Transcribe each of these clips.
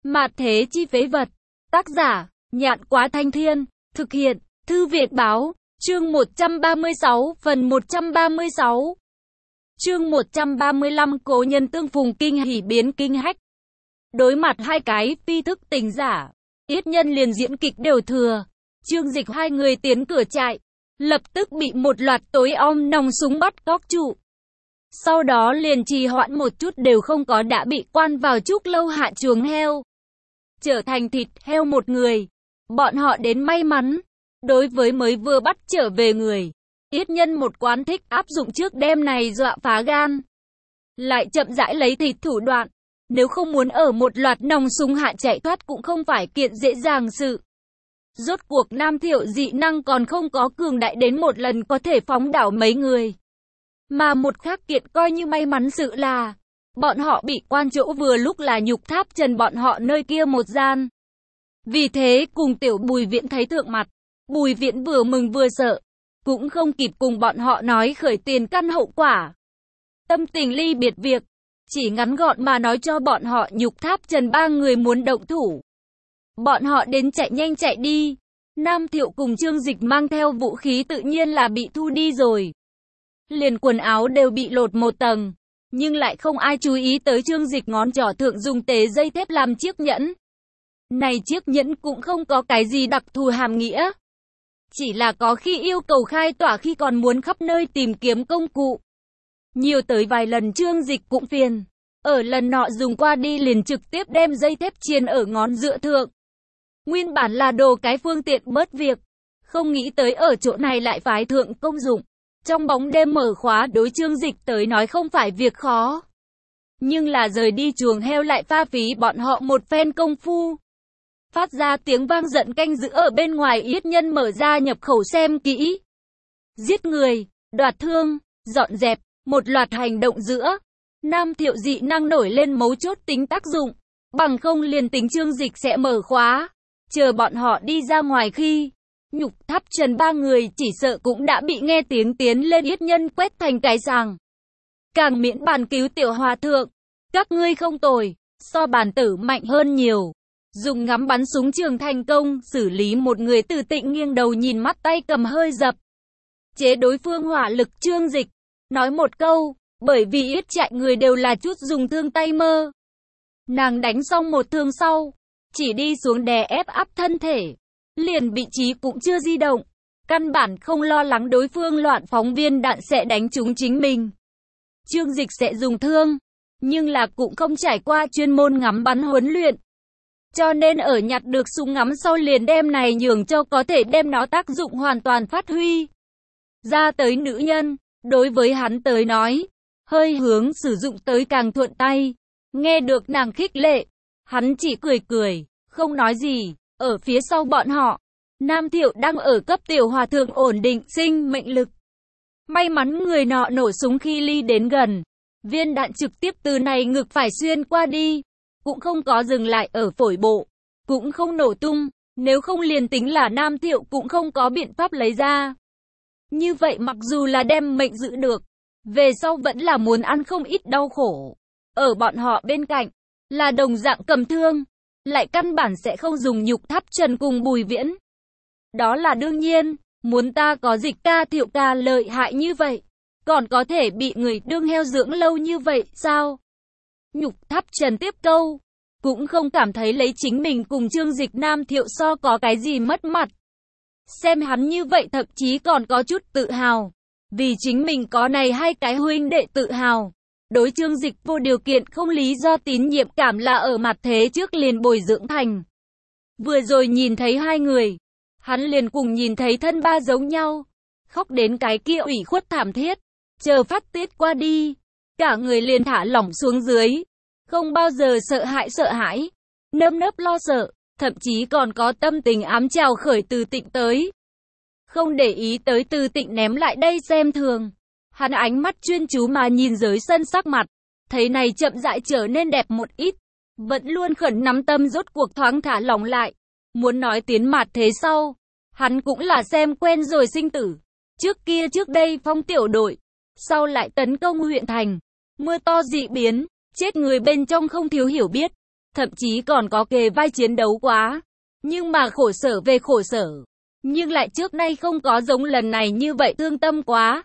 Mạt thế chi phế vật. Tác giả, Nhạn Quá Thanh Thiên. Thực hiện, Thư Việt Báo. Chương 136, phần 136. Chương 135, cố nhân tương phùng kinh hỉ biến kinh hách. Đối mặt hai cái phi thức tình giả, Yết Nhân liền diễn kịch đều thừa. Trương Dịch hai người tiến cửa trại, lập tức bị một loạt tối om nòng súng bắt cóc trụ. Sau đó liền trì hoãn một chút đều không có đã bị quan vào trúc lâu hạ chuồng heo, trở thành thịt heo một người. Bọn họ đến may mắn. Đối với mới vừa bắt trở về người, Yết Nhân một quán thích áp dụng trước đêm này dọa phá gan, lại chậm rãi lấy thịt thủ đoạn. Nếu không muốn ở một loạt nòng súng hạ chạy thoát cũng không phải kiện dễ dàng sự. Rốt cuộc Nam Thiệu dị năng còn không có cường đại đến một lần có thể phóng đảo mấy người. Mà một khác kiện coi như may mắn sự là, bọn họ bị quan chỗ vừa lúc là Nhục Tháp Trần bọn họ nơi kia một gian. Vì thế cùng tiểu Bùi Viễn thấy thượng mặt, Bùi Viễn vừa mừng vừa sợ, cũng không kịp cùng bọn họ nói khởi tiền căn hậu quả. Tâm tình ly biệt việc, chỉ ngắn gọn mà nói cho bọn họ Nhục Tháp Trần ba người muốn động thủ. Bọn họ đến chạy nhanh chạy đi. Nam Thiệu cùng Trương Dịch mang theo vũ khí tự nhiên là bị thu đi rồi. Liền quần áo đều bị lột một tầng. Nhưng lại không ai chú ý tới Trương Dịch ngón trỏ thượng dùng tế dây thép làm chiếc nhẫn. Này chiếc nhẫn cũng không có cái gì đặc thù hàm nghĩa. Chỉ là có khi yêu cầu khai tỏa, khi còn muốn khắp nơi tìm kiếm công cụ. Nhiều tới vài lần Trương Dịch cũng phiền. Ở lần nọ dùng qua đi liền trực tiếp đem dây thép chiên ở ngón giữa thượng. Nguyên bản là đồ cái phương tiện bớt việc. Không nghĩ tới ở chỗ này lại phái thượng công dụng. Trong bóng đêm mở khóa đối Trương Dịch tới nói không phải việc khó. Nhưng là rời đi chuồng heo lại pha phí bọn họ một phen công phu. Phát ra tiếng vang giận canh giữ ở bên ngoài. Yết Nhân mở ra nhập khẩu xem kỹ. Giết người, đoạt thương, dọn dẹp, một loạt hành động giữa. Nam Thiệu dị năng nổi lên mấu chốt tính tác dụng. Bằng không liền tính Trương Dịch sẽ mở khóa. Chờ bọn họ đi ra ngoài khi Nhục Tháp Trần ba người chỉ sợ cũng đã bị nghe tiếng tiến lên Yết Nhân quét thành cái sàng. Càng miễn bàn cứu tiểu hòa thượng. Các ngươi không tồi, so bản tử mạnh hơn nhiều. Dùng ngắm bắn súng trường thành công, xử lý một người. Từ Tịnh nghiêng đầu nhìn mắt tay cầm hơi dập chế đối phương hỏa lực. Trương Dịch nói một câu, bởi vì Yết chạy người đều là chút dùng thương tay mơ. Nàng đánh xong một thương sau, chỉ đi xuống đè ép áp thân thể, liền vị trí cũng chưa di động, căn bản không lo lắng đối phương loạn phóng viên đạn sẽ đánh trúng chính mình. Trương Dịch sẽ dùng thương, nhưng là cũng không trải qua chuyên môn ngắm bắn huấn luyện. Cho nên ở nhặt được súng ngắm sau liền đem này nhường cho có thể đem nó tác dụng hoàn toàn phát huy ra tới nữ nhân. Đối với hắn tới nói, hơi hướng sử dụng tới càng thuận tay. Nghe được nàng khích lệ, hắn chỉ cười cười, không nói gì. Ở phía sau bọn họ, Nam Thiệu đang ở cấp tiểu hòa thượng ổn định sinh mệnh lực. May mắn người nọ nổ súng khi ly đến gần, viên đạn trực tiếp từ này ngực phải xuyên qua đi, cũng không có dừng lại ở phổi bộ, cũng không nổ tung. Nếu không liền tính là Nam Thiệu cũng không có biện pháp lấy ra. Như vậy mặc dù là đem mệnh giữ được, về sau vẫn là muốn ăn không ít đau khổ. Ở bọn họ bên cạnh, là đồng dạng cầm thương, lại căn bản sẽ không dùng Nhục Tháp Trần cùng Bùi Viễn. Đó là đương nhiên, muốn ta có Dịch ca Thiệu ca lợi hại như vậy, còn có thể bị người đương heo dưỡng lâu như vậy sao? Nhục Tháp Trần tiếp câu, cũng không cảm thấy lấy chính mình cùng Trương Dịch Nam Thiệu so có cái gì mất mặt. Xem hắn như vậy thậm chí còn có chút tự hào, vì chính mình có này hai cái huynh đệ tự hào. Đối Trương Dịch vô điều kiện không lý do tín nhiệm cảm là ở mặt thế trước liền bồi dưỡng thành. Vừa rồi nhìn thấy hai người, hắn liền cùng nhìn thấy thân ba giống nhau, khóc đến cái kia ủy khuất thảm thiết. Chờ phát tiết qua đi, cả người liền thả lỏng xuống dưới, không bao giờ sợ hãi, nơm nớp lo sợ, thậm chí còn có tâm tình ám chào khởi Từ Tịnh tới. Không để ý tới Từ Tịnh ném lại đây xem thường. Hắn ánh mắt chuyên chú mà nhìn dưới sân sắc mặt, thấy này chậm rãi trở nên đẹp một ít, vẫn luôn khẩn nắm tâm rốt cuộc thoáng thả lỏng lại. Muốn nói tiến mặt thế sau, hắn cũng là xem quen rồi sinh tử. Trước đây phong tiểu đội, sau lại tấn công huyện thành, mưa to dị biến, chết người bên trong không thiếu hiểu biết. thậm chí còn có kề vai chiến đấu quá. Nhưng mà khổ sở về khổ sở, nhưng lại trước nay không có giống lần này như vậy thương tâm quá.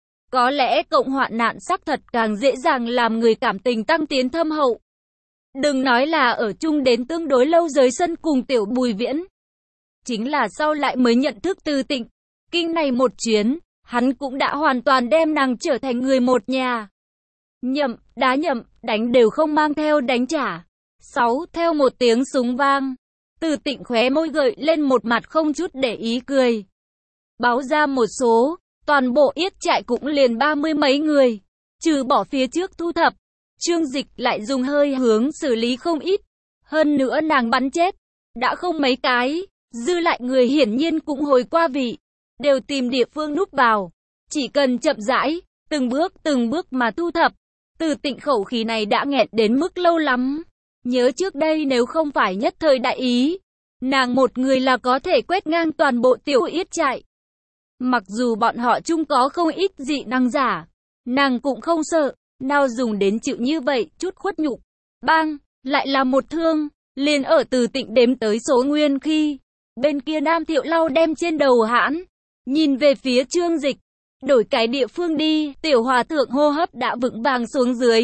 Có lẽ cộng hoạn nạn xác thật càng dễ dàng làm người cảm tình tăng tiến thâm hậu. Đừng nói là ở chung đến tương đối lâu Giới Sân cùng Tiểu Bùi Viễn. Chính là sau lại mới nhận thức Từ Tịnh. Kinh này một chuyến, hắn cũng đã hoàn toàn đem nàng trở thành người một nhà. Nhậm, đá nhậm, đánh đều không mang theo đánh trả. 6. Theo một tiếng súng vang, Từ Tịnh khóe môi gợi lên một mặt không chút để ý cười. Báo ra một số, toàn bộ yết trại cũng liền 30 mấy người. Trừ bỏ phía trước thu thập, Trương Dịch lại dùng hơi hướng xử lý không ít. Hơn nữa nàng bắn chết, đã không mấy cái, dư lại người hiển nhiên cũng hồi qua vị, đều tìm địa phương núp vào. Chỉ cần chậm rãi, từng bước mà thu thập. Từ Tịnh khẩu khí này đã nghẹn đến mức lâu lắm. Nhớ trước đây nếu không phải nhất thời đại ý, nàng một người là có thể quét ngang toàn bộ Tiểu Yết trại. Mặc dù bọn họ chung có không ít dị năng giả, nàng cũng không sợ, nào dùng đến chịu như vậy, chút khuất nhục. Bang, lại là một thương, liền ở Từ Tịnh đếm tới số nguyên khi, bên kia Nam Thiệu Lau đem trên đầu hãn, nhìn về phía Trương Dịch, đổi cái địa phương đi, Tiểu Hòa Thượng hô hấp đã vững vàng xuống dưới.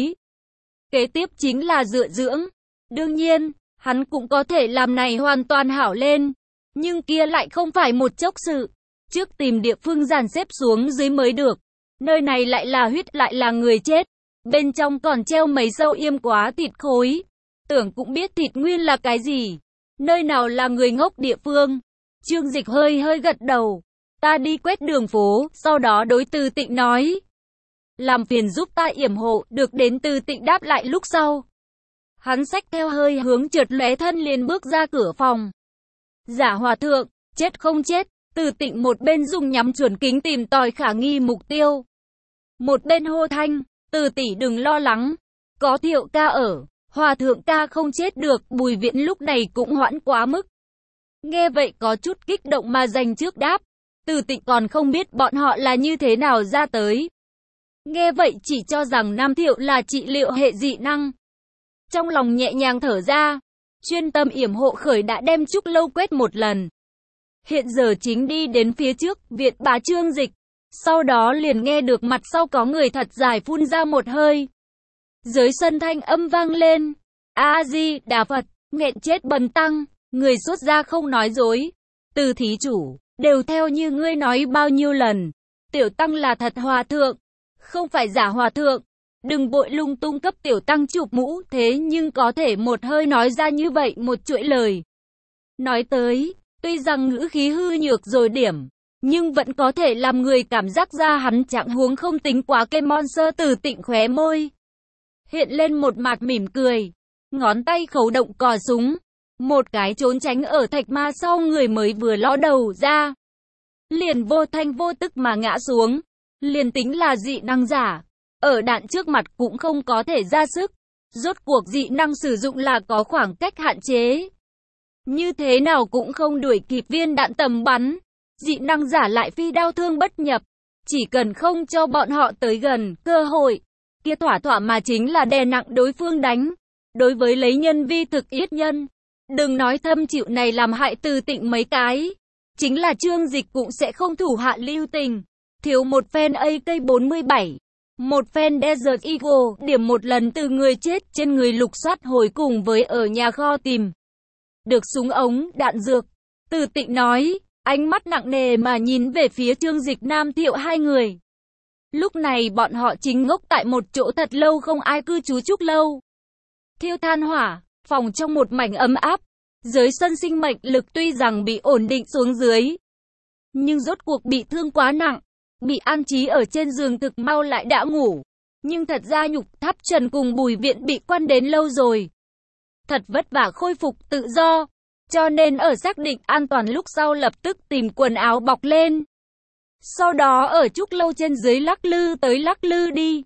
Kế tiếp chính là dựa dưỡng. Đương nhiên, hắn cũng có thể làm này hoàn toàn hảo lên, nhưng kia lại không phải một chốc sự. Trước tìm địa phương dàn xếp xuống dưới mới được. Nơi này lại là huyết, lại là người chết. Bên trong còn treo mấy sâu yêm quá thịt khối. Tưởng cũng biết thịt nguyên là cái gì. Nơi nào là người ngốc địa phương. Trương Dịch hơi gật đầu. Ta đi quét đường phố, sau đó đối Từ Tịnh nói. Làm phiền giúp ta yểm hộ, được đến Từ Tịnh đáp lại lúc sau. Hắn xách theo hơi hướng trượt lóe thân liền bước ra cửa phòng. Giả Hòa Thượng, chết không chết, Từ Tịnh một bên dùng nhắm chuẩn kính tìm tòi khả nghi mục tiêu. Một bên hô thanh, Từ tỷ đừng lo lắng, có Thiệu ca ở, Hòa Thượng ca không chết được. Bùi Viễn lúc này cũng hoãn quá mức. Nghe vậy có chút kích động mà dành trước đáp. Từ Tịnh còn không biết bọn họ là như thế nào ra tới. Nghe vậy chỉ cho rằng Nam Thiệu là trị liệu hệ dị năng. Trong lòng nhẹ nhàng thở ra, chuyên tâm yểm hộ khởi đã đem Trúc Lâu quét một lần. Hiện giờ chính đi đến phía trước, viện bá Trương Dịch. Sau đó liền nghe được mặt sau có người thật dài phun ra một hơi. Dưới sân thanh âm vang lên. A-di-đà Phật, nghẹn chết bần tăng, người xuất gia không nói dối. Từ thí chủ, đều theo như ngươi nói bao nhiêu lần. Tiểu tăng là thật hòa thượng, không phải giả hòa thượng. Đừng vội lung tung cấp tiểu tăng chụp mũ, thế nhưng có thể một hơi nói ra như vậy một chuỗi lời. Nói tới, tuy rằng ngữ khí hư nhược rồi điểm, nhưng vẫn có thể làm người cảm giác ra hắn trạng huống không tính quá cây monster. Từ Tịnh khóe môi hiện lên một mặt mỉm cười, ngón tay khấu động cò súng, một cái trốn tránh ở thạch ma sau người mới vừa ló đầu ra, liền vô thanh vô tức mà ngã xuống. Liền tính là dị năng giả, ở đạn trước mặt cũng không có thể ra sức. Rốt cuộc dị năng sử dụng là có khoảng cách hạn chế, như thế nào cũng không đuổi kịp viên đạn tầm bắn. Dị năng giả lại phi đao thương bất nhập, chỉ cần không cho bọn họ tới gần cơ hội, kia thỏa thỏa mà chính là đè nặng đối phương đánh. Đối với lấy nhân vi thực yết nhân, đừng nói thâm chịu này làm hại Từ Tịnh mấy cái, chính là Trương Dịch cũng sẽ không thủ hạ lưu tình. Thiếu một phen AK-47, một phen Desert Eagle, điểm một lần từ người chết trên người lục soát hồi cùng với ở nhà kho tìm được súng ống, đạn dược. Từ Tịnh nói, ánh mắt nặng nề mà nhìn về phía Trương Dịch Nam Thiệu hai người. Lúc này bọn họ chính ngốc tại một chỗ thật lâu không ai cư trú Trúc Lâu. Thiêu than hỏa, phòng trong một mảnh ấm áp. Dưới sân sinh mệnh lực tuy rằng bị ổn định xuống dưới, nhưng rốt cuộc bị thương quá nặng, bị an trí ở trên giường thực mau lại đã ngủ. Nhưng thật ra Nhục Tháp Trần cùng Bùi Viện bị quan đến lâu rồi, thật vất vả khôi phục tự do, cho nên ở xác định an toàn lúc sau lập tức tìm quần áo bọc lên. Sau đó ở Trúc Lâu trên dưới lắc lư tới lắc lư đi.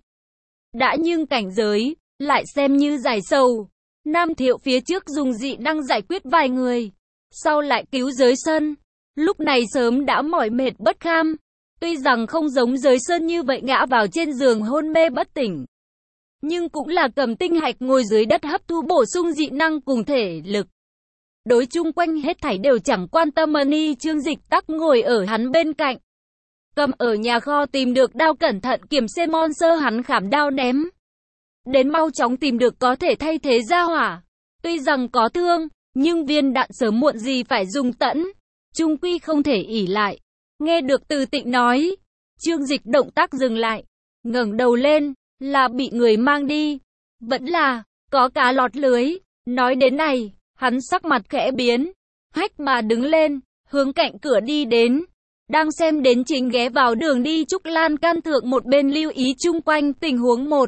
Đã nhưng cảnh giới, lại xem như giải sầu. Nam Thiệu phía trước dùng dị năng giải quyết vài người, sau lại cứu Giới Sân. Lúc này sớm đã mỏi mệt bất kham. Tuy rằng không giống Giới Sơn như vậy ngã vào trên giường hôn mê bất tỉnh, nhưng cũng là cầm tinh hạch ngồi dưới đất hấp thu bổ sung dị năng cùng thể lực. Đối chung quanh hết thảy đều chẳng quan tâm Money, Trương Dịch tắc ngồi ở hắn bên cạnh. Cầm ở nhà kho tìm được đao cẩn thận kiểm xe monster hắn khảm đao ném. Đến mau chóng tìm được có thể thay thế ra hỏa. Tuy rằng có thương, nhưng viên đạn sớm muộn gì phải dùng tẫn. Chung quy không thể ỷ lại. Nghe được Từ Tịnh nói, Trương Dịch động tác dừng lại. Ngẩng đầu lên, là bị người mang đi. Vẫn là, có cá lọt lưới. Nói đến này, hắn sắc mặt khẽ biến. Hách mà đứng lên, hướng cạnh cửa đi đến. Đang xem đến chính ghé vào đường đi Trúc Lan can thượng một bên lưu ý chung quanh tình huống một.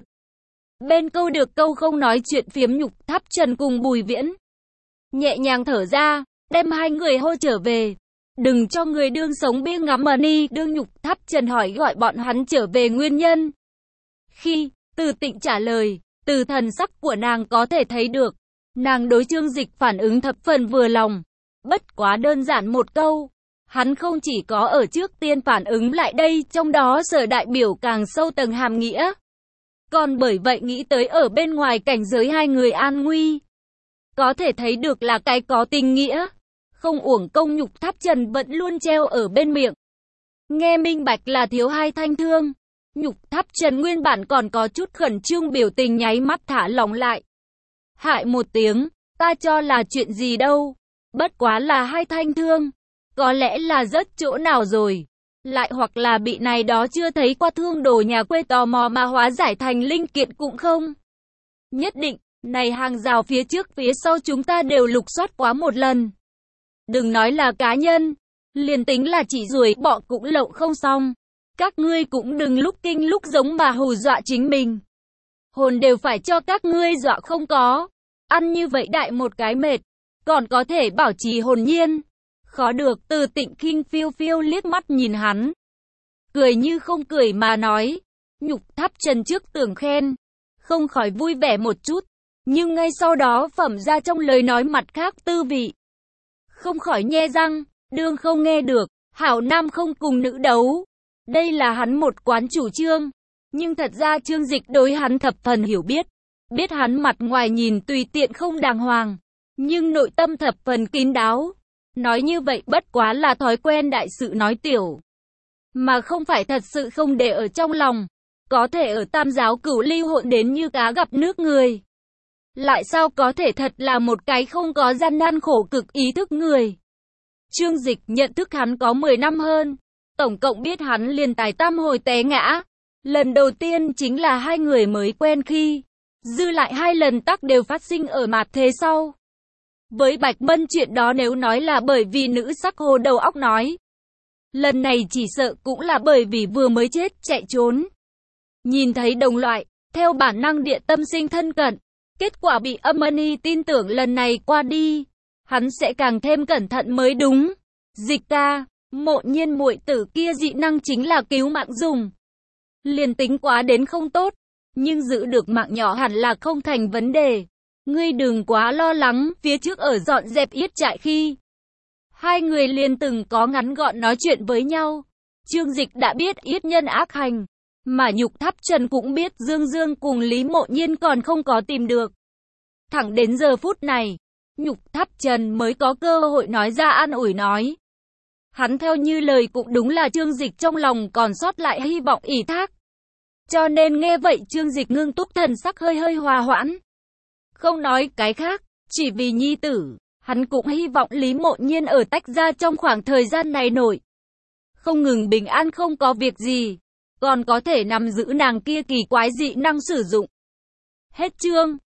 Bên câu được câu không nói chuyện phiếm Nhục Tháp Trần cùng Bùi Viễn. Nhẹ nhàng thở ra, đem hai người hô trở về. Đừng cho người đương sống bia ngắm Money, đương Nhục Tháp Trần hỏi gọi bọn hắn trở về nguyên nhân. Khi Từ Tịnh trả lời, từ thần sắc của nàng có thể thấy được, nàng đối Trương Dịch phản ứng thập phần vừa lòng. Bất quá đơn giản một câu, hắn không chỉ có ở trước tiên phản ứng lại đây, trong đó sở đại biểu càng sâu tầng hàm nghĩa. Còn bởi vậy nghĩ tới ở bên ngoài cảnh giới hai người an nguy. Có thể thấy được là cái có tình nghĩa. Không uổng công Nhục Tháp Trần vẫn luôn treo ở bên miệng. Nghe minh bạch là thiếu hai thanh thương. Nhục Tháp Trần nguyên bản còn có chút khẩn trương, biểu tình nháy mắt thả lỏng lại. Hại một tiếng, ta cho là chuyện gì đâu. Bất quá là hai thanh thương. Có lẽ là rớt chỗ nào rồi. Lại hoặc là bị này đó chưa thấy qua thương đồ nhà quê tò mò mà hóa giải thành linh kiện cũng không. Nhất định, này hàng rào phía trước phía sau chúng ta đều lục soát quá một lần. Đừng nói là cá nhân, liền tính là chỉ ruồi bọ cũng lậu không xong. Các ngươi cũng đừng lúc kinh lúc giống mà hù dọa chính mình. Hồn đều phải cho các ngươi dọa không có. Ăn như vậy đại một cái mệt, còn có thể bảo trì hồn nhiên. Khó được. Từ Tịnh khinh phiêu phiêu liếc mắt nhìn hắn. Cười như không cười mà nói. Nhục Tháp Trần trước tưởng khen, không khỏi vui vẻ một chút. Nhưng ngay sau đó phẩm ra trong lời nói mặt khác tư vị. Không khỏi nhe răng, đương không nghe được, hảo nam không cùng nữ đấu. Đây là hắn một quán chủ trương. Nhưng thật ra Trương Dịch đối hắn thập phần hiểu biết. Biết hắn mặt ngoài nhìn tùy tiện không đàng hoàng, nhưng nội tâm thập phần kín đáo. Nói như vậy bất quá là thói quen đại sự nói tiểu, mà không phải thật sự không để ở trong lòng. Có thể ở tam giáo cửu lưu hỗn đến như cá gặp nước người. Lại sao có thể thật là một cái không có gian nan khổ cực ý thức người. Trương Dịch nhận thức hắn có 10 năm hơn. Tổng cộng biết hắn liền tài tam hồi té ngã. Lần đầu tiên chính là hai người mới quen khi. Dư lại hai lần tắc đều phát sinh ở mạt thế sau. Với Bạch Mân chuyện đó nếu nói là bởi vì nữ sắc hồ đầu óc nói. Lần này chỉ sợ cũng là bởi vì vừa mới chết chạy trốn. Nhìn thấy đồng loại, theo bản năng địa tâm sinh thân cận. Kết quả bị Money tin tưởng lần này qua đi. Hắn sẽ càng thêm cẩn thận mới đúng. Dịch ca, Mộ Nhiên muội tử kia dị năng chính là cứu mạng dùng. Liền tính quá đến không tốt, nhưng giữ được mạng nhỏ hẳn là không thành vấn đề. Ngươi đừng quá lo lắng. Phía trước ở dọn dẹp yết trại khi, hai người liền từng có ngắn gọn nói chuyện với nhau. Trương Dịch đã biết yết nhân ác hành, mà Nhục Tháp Trần cũng biết Dương Dương cùng Lý Mộ Nhiên còn không có tìm được. Thẳng đến giờ phút này, Nhục Tháp Trần mới có cơ hội nói ra an ủi nói. Hắn theo như lời cũng đúng là Trương Dịch trong lòng còn sót lại hy vọng ỷ thác. Cho nên nghe vậy Trương Dịch ngưng túc thần sắc hơi hơi hòa hoãn. Không nói cái khác, chỉ vì nhi tử, hắn cũng hy vọng Lý Mộ Nhiên ở tách ra trong khoảng thời gian này nổi. Không ngừng bình an không có việc gì, còn có thể nắm giữ nàng kia kỳ quái dị năng sử dụng. Hết chương.